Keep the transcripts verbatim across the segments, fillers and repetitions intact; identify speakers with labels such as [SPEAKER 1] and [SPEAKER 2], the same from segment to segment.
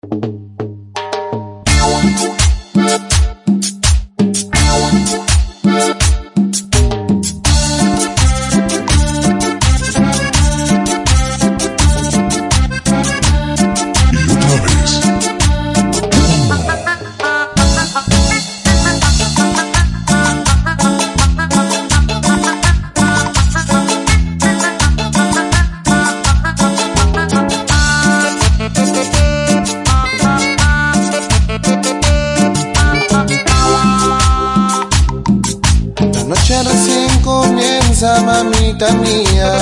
[SPEAKER 1] La noche recién comienza, mamita mía.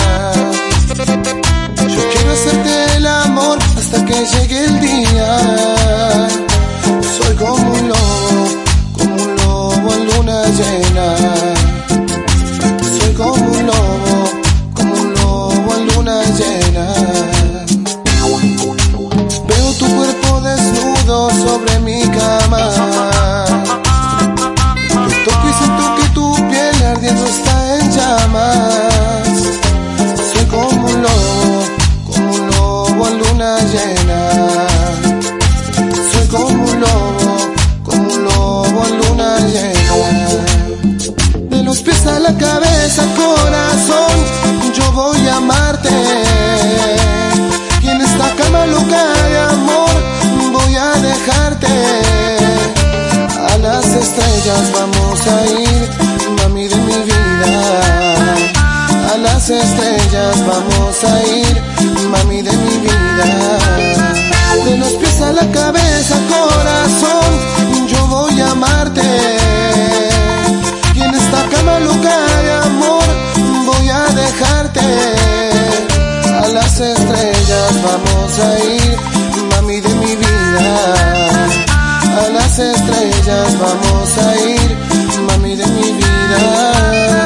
[SPEAKER 1] Yo quiero hacerte el amor hasta que llegue el día. Soy como un lobo, como un lobo en luna llena. Soy como un lobo, como un lobo en luna llena. Veo tu cuerpo desnudo sobre mi cama. Ardiendo está en llamas. Soy como un lobo, como un lobo en luna llena. Soy como un lobo, como un lobo en luna llena. De los pies a la cabeza, corazón, yo voy a amarte. Y en esta cama loca de amor voy a dejarte. A las estrellas vamos a ir, mami de mi vida. A las estrellas vamos a ir, mami de mi vida. De los pies a la cabeza, corazón, yo voy a amarte. Y en esta cama loca de amor voy a dejarte. A las estrellas vamos a ir, mami de mi vida. A las estrellas vamos a ir, mami de mi vida.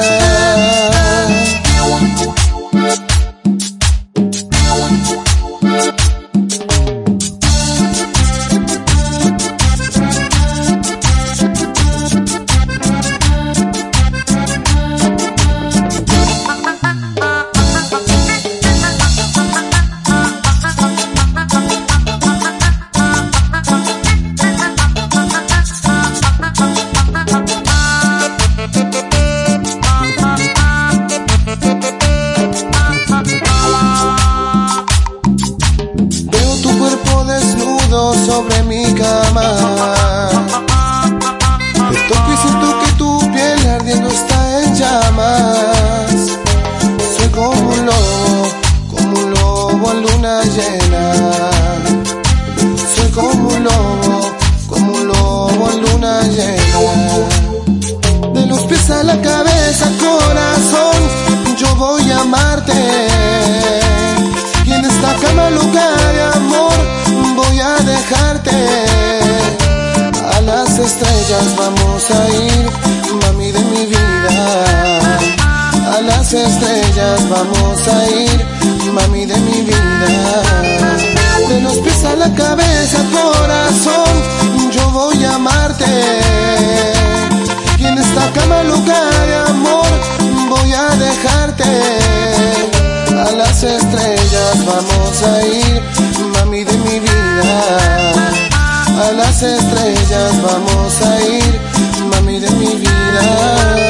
[SPEAKER 1] Sobre mi cama, te toco y siento que tu piel ardiendo está en llamas. Soy como un lobo, como un lobo en luna llena. Soy como un lobo, como un lobo en luna llena. De los pies a la cabeza, corazón, yo voy a amarte. Y en esta cama loca de amor voy a dejarte. A las estrellas vamos a ir, mami de mi vida. A las estrellas vamos a ir, mami de mi vida. De los pies a la cabeza, corazón, yo voy a amarte. Y en esta cama loca de amor voy a dejarte. A las estrellas vamos a ir, mami de mi vida. A las estrellas vamos a ir, mami de mi vida.